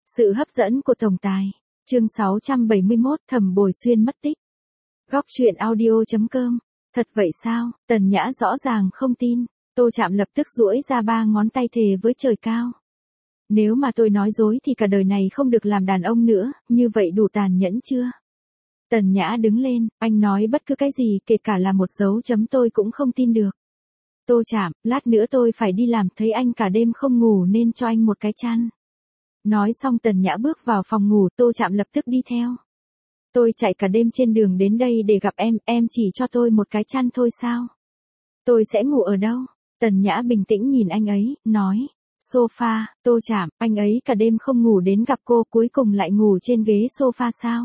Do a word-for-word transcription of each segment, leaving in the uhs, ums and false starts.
Sự hấp dẫn của tổng tài. Chương sáu trăm bảy mươi mốt, Thẩm Bồi Xuyên mất tích. Góc truyện audio chấm com. Thật vậy sao? Tần Nhã rõ ràng không tin. Tô Trạm lập tức duỗi ra ba ngón tay thề với trời cao. Nếu mà tôi nói dối thì cả đời này không được làm đàn ông nữa, như vậy đủ tàn nhẫn chưa? Tần Nhã đứng lên, anh nói bất cứ cái gì, kể cả là một dấu chấm tôi cũng không tin được. Tô Trạm, lát nữa tôi phải đi làm, thấy anh cả đêm không ngủ nên cho anh một cái chăn. Nói xong Tần Nhã bước vào phòng ngủ, Tô Trạm lập tức đi theo. Tôi chạy cả đêm trên đường đến đây để gặp em, em chỉ cho tôi một cái chăn thôi sao? Tôi sẽ ngủ ở đâu? Tần Nhã bình tĩnh nhìn anh ấy, nói. Sofa. Tô Trạm, anh ấy cả đêm không ngủ đến gặp cô, cuối cùng lại ngủ trên ghế sofa sao?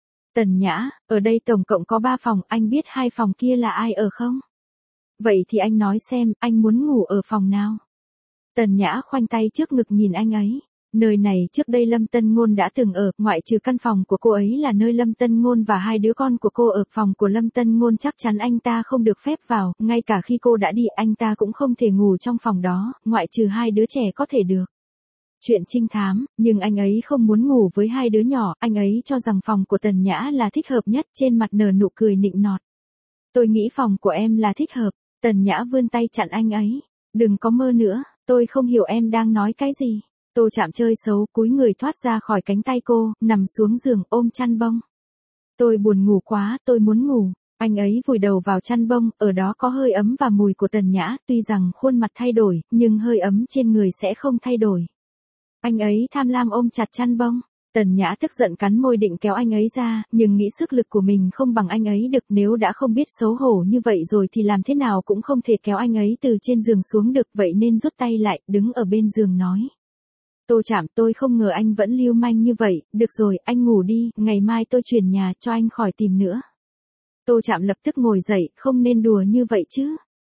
Tần Nhã, ở đây tổng cộng có ba phòng, anh biết hai phòng kia là ai ở không? Vậy thì anh nói xem, anh muốn ngủ ở phòng nào? Tần Nhã khoanh tay trước ngực nhìn anh ấy. Nơi này trước đây Lâm Tân Ngôn đã từng ở, ngoại trừ căn phòng của cô ấy là nơi Lâm Tân Ngôn và hai đứa con của cô ở. Phòng của Lâm Tân Ngôn chắc chắn anh ta không được phép vào, ngay cả khi cô đã đi anh ta cũng không thể ngủ trong phòng đó, ngoại trừ hai đứa trẻ có thể được. Chuyện trinh thám, nhưng anh ấy không muốn ngủ với hai đứa nhỏ, anh ấy cho rằng phòng của Tần Nhã là thích hợp nhất, trên mặt nở nụ cười nịnh nọt. Tôi nghĩ phòng của em là thích hợp. Tần Nhã vươn tay chặn anh ấy. Đừng có mơ nữa, tôi không hiểu em đang nói cái gì. Tô Trạm chơi xấu, cúi người thoát ra khỏi cánh tay cô, nằm xuống giường ôm chăn bông. Tôi buồn ngủ quá, tôi muốn ngủ. Anh ấy vùi đầu vào chăn bông, ở đó có hơi ấm và mùi của Tần Nhã, tuy rằng khuôn mặt thay đổi, nhưng hơi ấm trên người sẽ không thay đổi. Anh ấy tham lam ôm chặt chăn bông. Tần Nhã tức giận cắn môi định kéo anh ấy ra, nhưng nghĩ sức lực của mình không bằng anh ấy được, nếu đã không biết xấu hổ như vậy rồi thì làm thế nào cũng không thể kéo anh ấy từ trên giường xuống được, vậy nên rút tay lại, đứng ở bên giường nói. Tô Trạm, tôi không ngờ anh vẫn lưu manh như vậy, được rồi, anh ngủ đi, ngày mai tôi chuyển nhà cho anh khỏi tìm nữa. Tô Trạm lập tức ngồi dậy, không nên đùa như vậy chứ.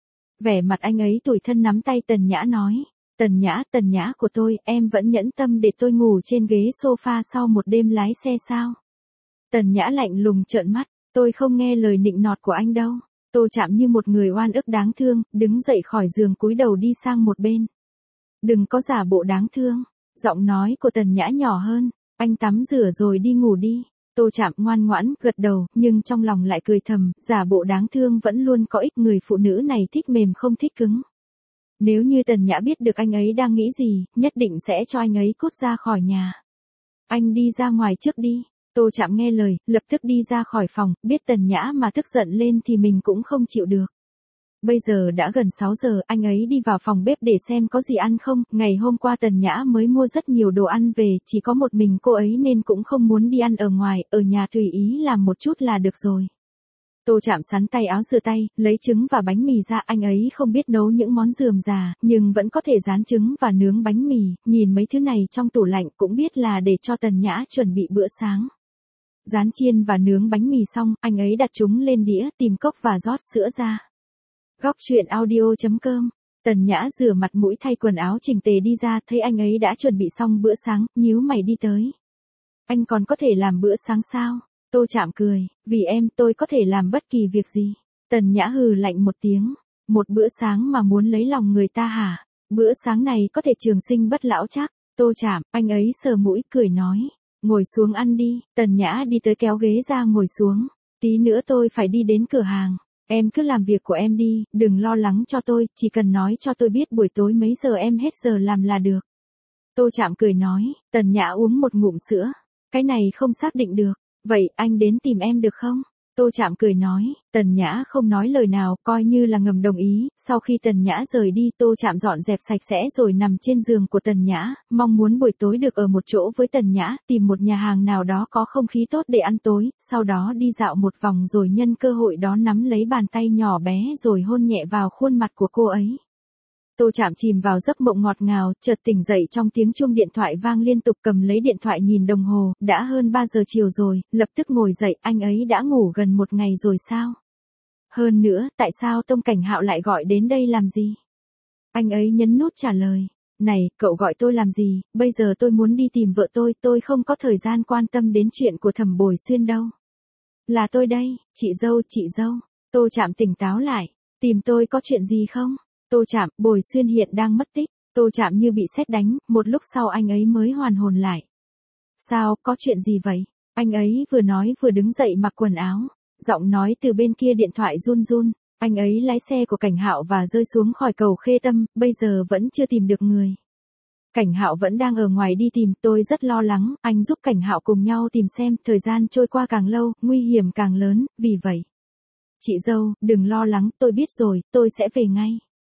Vẻ mặt anh ấy tủi thân nắm tay Tần Nhã nói. Tần Nhã, Tần Nhã của tôi, em vẫn nhẫn tâm để tôi ngủ trên ghế sofa sau một đêm lái xe sao? Tần Nhã lạnh lùng trợn mắt, tôi không nghe lời nịnh nọt của anh đâu. Tô Trạm như một người oan ức đáng thương, đứng dậy khỏi giường cúi đầu đi sang một bên. Đừng có giả bộ đáng thương. Giọng nói của Tần Nhã nhỏ hơn, anh tắm rửa rồi đi ngủ đi. Tô Trạm ngoan ngoãn, gật đầu, nhưng trong lòng lại cười thầm, giả bộ đáng thương vẫn luôn có ích, người phụ nữ này thích mềm không thích cứng. Nếu như Tần Nhã biết được anh ấy đang nghĩ gì, nhất định sẽ cho anh ấy cút ra khỏi nhà. Anh đi ra ngoài trước đi. Tô Trạm nghe lời, lập tức đi ra khỏi phòng, biết Tần Nhã mà tức giận lên thì mình cũng không chịu được. Bây giờ đã gần sáu giờ, anh ấy đi vào phòng bếp để xem có gì ăn không, ngày hôm qua Tần Nhã mới mua rất nhiều đồ ăn về, chỉ có một mình cô ấy nên cũng không muốn đi ăn ở ngoài, ở nhà tùy ý làm một chút là được rồi. Tô Trạm sắn tay áo rửa tay, lấy trứng và bánh mì ra, anh ấy không biết nấu những món rườm rà, nhưng vẫn có thể rán trứng và nướng bánh mì, nhìn mấy thứ này trong tủ lạnh cũng biết là để cho Tần Nhã chuẩn bị bữa sáng. Rán chiên và nướng bánh mì xong, anh ấy đặt chúng lên đĩa, tìm cốc và rót sữa ra. Góc truyện audio chấm com. Tần Nhã rửa mặt mũi thay quần áo chỉnh tề đi ra, thấy anh ấy đã chuẩn bị xong bữa sáng, nhíu mày đi tới. Anh còn có thể làm bữa sáng sao? Tô Trạm cười, vì em tôi có thể làm bất kỳ việc gì. Tần Nhã hừ lạnh một tiếng, một bữa sáng mà muốn lấy lòng người ta hả? Bữa sáng này có thể trường sinh bất lão chắc. Tô Trạm, anh ấy sờ mũi cười nói, ngồi xuống ăn đi. Tần Nhã đi tới kéo ghế ra ngồi xuống, tí nữa tôi phải đi đến cửa hàng. Em cứ làm việc của em đi, đừng lo lắng cho tôi, chỉ cần nói cho tôi biết buổi tối mấy giờ em hết giờ làm là được. Tô Trạm cười nói, Tần Nhã uống một ngụm sữa. Cái này không xác định được, vậy anh đến tìm em được không? Tô Trạm cười nói, Tần Nhã không nói lời nào, coi như là ngầm đồng ý. Sau khi Tần Nhã rời đi, Tô Trạm dọn dẹp sạch sẽ rồi nằm trên giường của Tần Nhã, mong muốn buổi tối được ở một chỗ với Tần Nhã, tìm một nhà hàng nào đó có không khí tốt để ăn tối, sau đó đi dạo một vòng rồi nhân cơ hội đó nắm lấy bàn tay nhỏ bé rồi hôn nhẹ vào khuôn mặt của cô ấy. Tô Trạm chìm vào giấc mộng ngọt ngào, chợt tỉnh dậy trong tiếng chuông điện thoại vang liên tục, cầm lấy điện thoại nhìn đồng hồ, đã hơn ba giờ chiều rồi, lập tức ngồi dậy, anh ấy đã ngủ gần một ngày rồi sao? Hơn nữa, tại sao Tông Cảnh Hạo lại gọi đến đây làm gì? Anh ấy nhấn nút trả lời, này, cậu gọi tôi làm gì, bây giờ tôi muốn đi tìm vợ tôi, tôi không có thời gian quan tâm đến chuyện của Thẩm Bồi Xuyên đâu. Là tôi đây, chị dâu, chị dâu. Tô Trạm tỉnh táo lại, tìm tôi có chuyện gì không? Tô Trạm, Bồi Xuyên hiện đang mất tích. Tô Trạm như bị sét đánh, một lúc sau anh ấy mới hoàn hồn lại. Sao, có chuyện gì vậy? Anh ấy vừa nói vừa đứng dậy mặc quần áo. Giọng nói từ bên kia điện thoại run run. Anh ấy lái xe của Cảnh Hạo và rơi xuống khỏi cầu Khê Tâm, bây giờ vẫn chưa tìm được người. Cảnh Hạo vẫn đang ở ngoài đi tìm, tôi rất lo lắng, anh giúp Cảnh Hạo cùng nhau tìm xem, thời gian trôi qua càng lâu, nguy hiểm càng lớn, vì vậy. Chị dâu, đừng lo lắng, tôi biết rồi, tôi sẽ về ngay.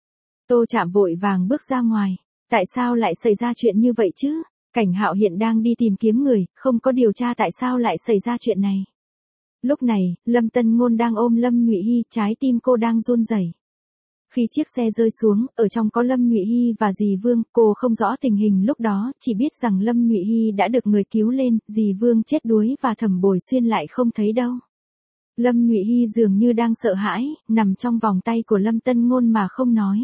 Tô Trạm vội vàng bước ra ngoài. Tại sao lại xảy ra chuyện như vậy chứ? Cảnh Hạo hiện đang đi tìm kiếm người, không có điều tra tại sao lại xảy ra chuyện này. Lúc này, Lâm Tân Ngôn đang ôm Lâm Nhụy Hy, trái tim cô đang run rẩy. Khi chiếc xe rơi xuống, ở trong có Lâm Nhụy Hy và dì Vương, cô không rõ tình hình lúc đó, chỉ biết rằng Lâm Nhụy Hy đã được người cứu lên, dì Vương chết đuối và Thẩm Bồi Xuyên lại không thấy đâu. Lâm Nhụy Hy dường như đang sợ hãi, nằm trong vòng tay của Lâm Tân Ngôn mà không nói.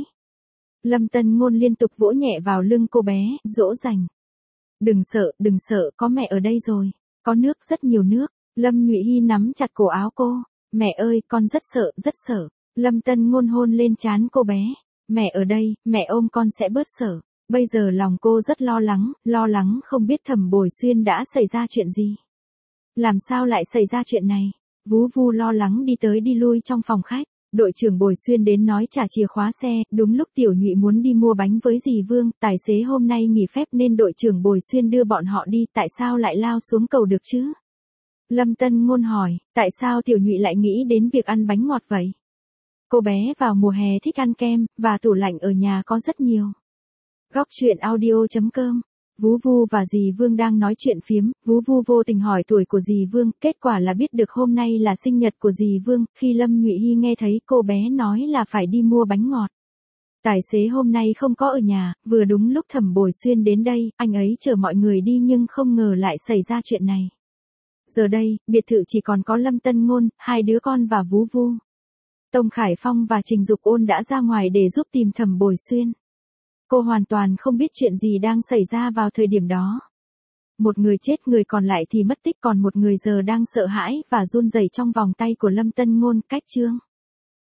Lâm Tân Ngôn liên tục vỗ nhẹ vào lưng cô bé, dỗ dành. Đừng sợ, đừng sợ, có mẹ ở đây rồi. Có nước, rất nhiều nước. Lâm Nhụy Hy nắm chặt cổ áo cô. Mẹ ơi, con rất sợ, rất sợ. Lâm Tân Ngôn hôn lên trán cô bé. Mẹ ở đây, mẹ ôm con sẽ bớt sợ. Bây giờ lòng cô rất lo lắng, lo lắng không biết Thẩm Bồi Xuyên đã xảy ra chuyện gì. Làm sao lại xảy ra chuyện này? Vú Vu lo lắng đi tới đi lui trong phòng khách. Đội trưởng Bồi Xuyên đến nói trả chìa khóa xe, đúng lúc Tiểu Nhụy muốn đi mua bánh với dì Vương, tài xế hôm nay nghỉ phép nên đội trưởng Bồi Xuyên đưa bọn họ đi, tại sao lại lao xuống cầu được chứ? Lâm Tân Ngôn hỏi, tại sao Tiểu Nhụy lại nghĩ đến việc ăn bánh ngọt vậy? Cô bé vào mùa hè thích ăn kem, và tủ lạnh ở nhà có rất nhiều. Góc truyện audio chấm com. Vú Vu và dì Vương đang nói chuyện phiếm, Vú Vu vô tình hỏi tuổi của dì Vương, kết quả là biết được hôm nay là sinh nhật của dì Vương, khi Lâm Nhụy Hy nghe thấy cô bé nói là phải đi mua bánh ngọt. Tài xế hôm nay không có ở nhà, vừa đúng lúc Thẩm Bồi Xuyên đến đây, anh ấy chở mọi người đi nhưng không ngờ lại xảy ra chuyện này. Giờ đây, biệt thự chỉ còn có Lâm Tân Ngôn, hai đứa con và Vú Vu. Tông Khải Phong và Trình Dục Ôn đã ra ngoài để giúp tìm Thẩm Bồi Xuyên. Cô hoàn toàn không biết chuyện gì đang xảy ra vào thời điểm đó. Một người chết, người còn lại thì mất tích, còn một người giờ đang sợ hãi và run rẩy trong vòng tay của Lâm Tân Ngôn. Cách chương